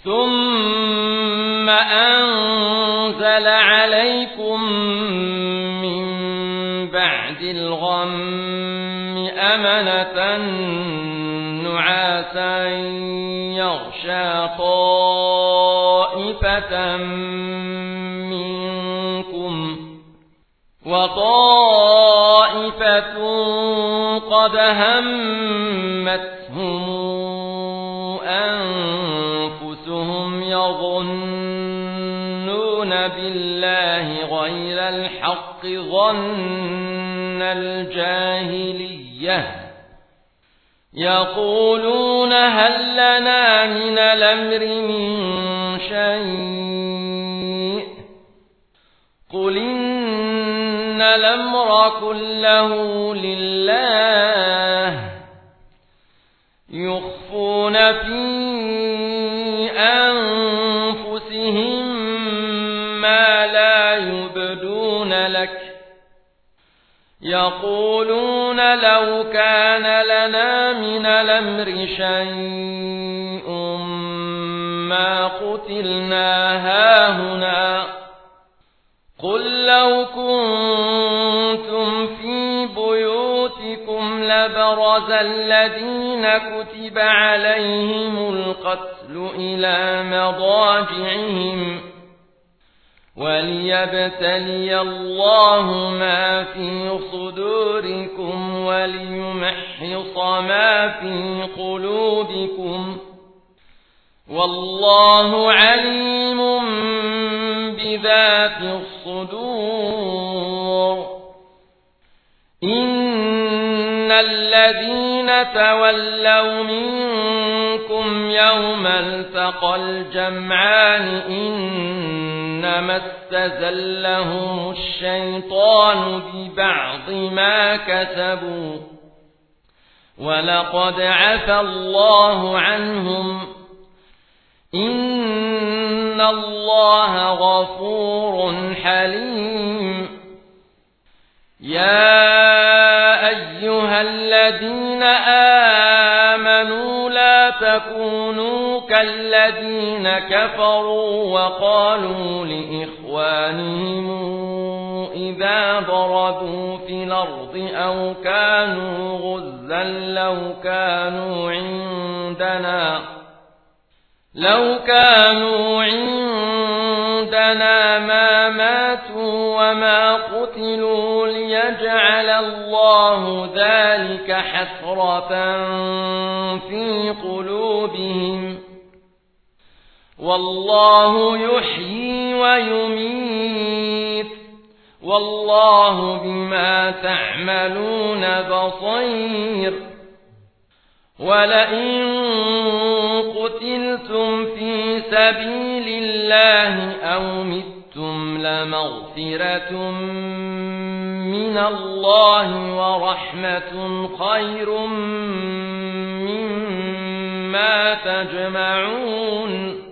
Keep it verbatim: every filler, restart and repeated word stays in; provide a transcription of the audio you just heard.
ثم أنزل عليكم من بعد الغم أمنة نعاسا يغشى طائفة منكم وطائفة قد همتهم أنفسهم يظنون بالله غير الحق ظن الجاهلية يقولون هل لنا من الأمر من شيء قل إن الأمر كله لله يخفون في أنفسهم ما لا يبدون لك يقولون لو كان لنا من الأمر شيء ما قتلنا هاهنا قل لو كنتم في بيوتكم لبرز الذين كتب عليهم القتل إلى مضاجعهم وليبتلي الله ما في صدوركم وليمحص ما في قلوبكم والله عليم بذات الصدور إن الذين تولوا منكم يوم التقى الجمعان إنما استزلهم الشيطان ببعض ما كسبوا ولقد عفى الله عنهم إن الله غفور حليم يا أيها الذين آمنوا لا تكونوا كالذين كفروا وقالوا لإخوانهم إذا ضربوا في الأرض أو كانوا غزا لو كانوا عندنا لو كانوا عندنا ما ماتوا وما قتلوا ليجعل الله ذلك حسرة في قلوبهم والله يحيي ويميت والله بما تعملون بصير ولئن قتلتم في سبيل الله أو متم لمغفرة من الله ورحمة خير مما تجمعون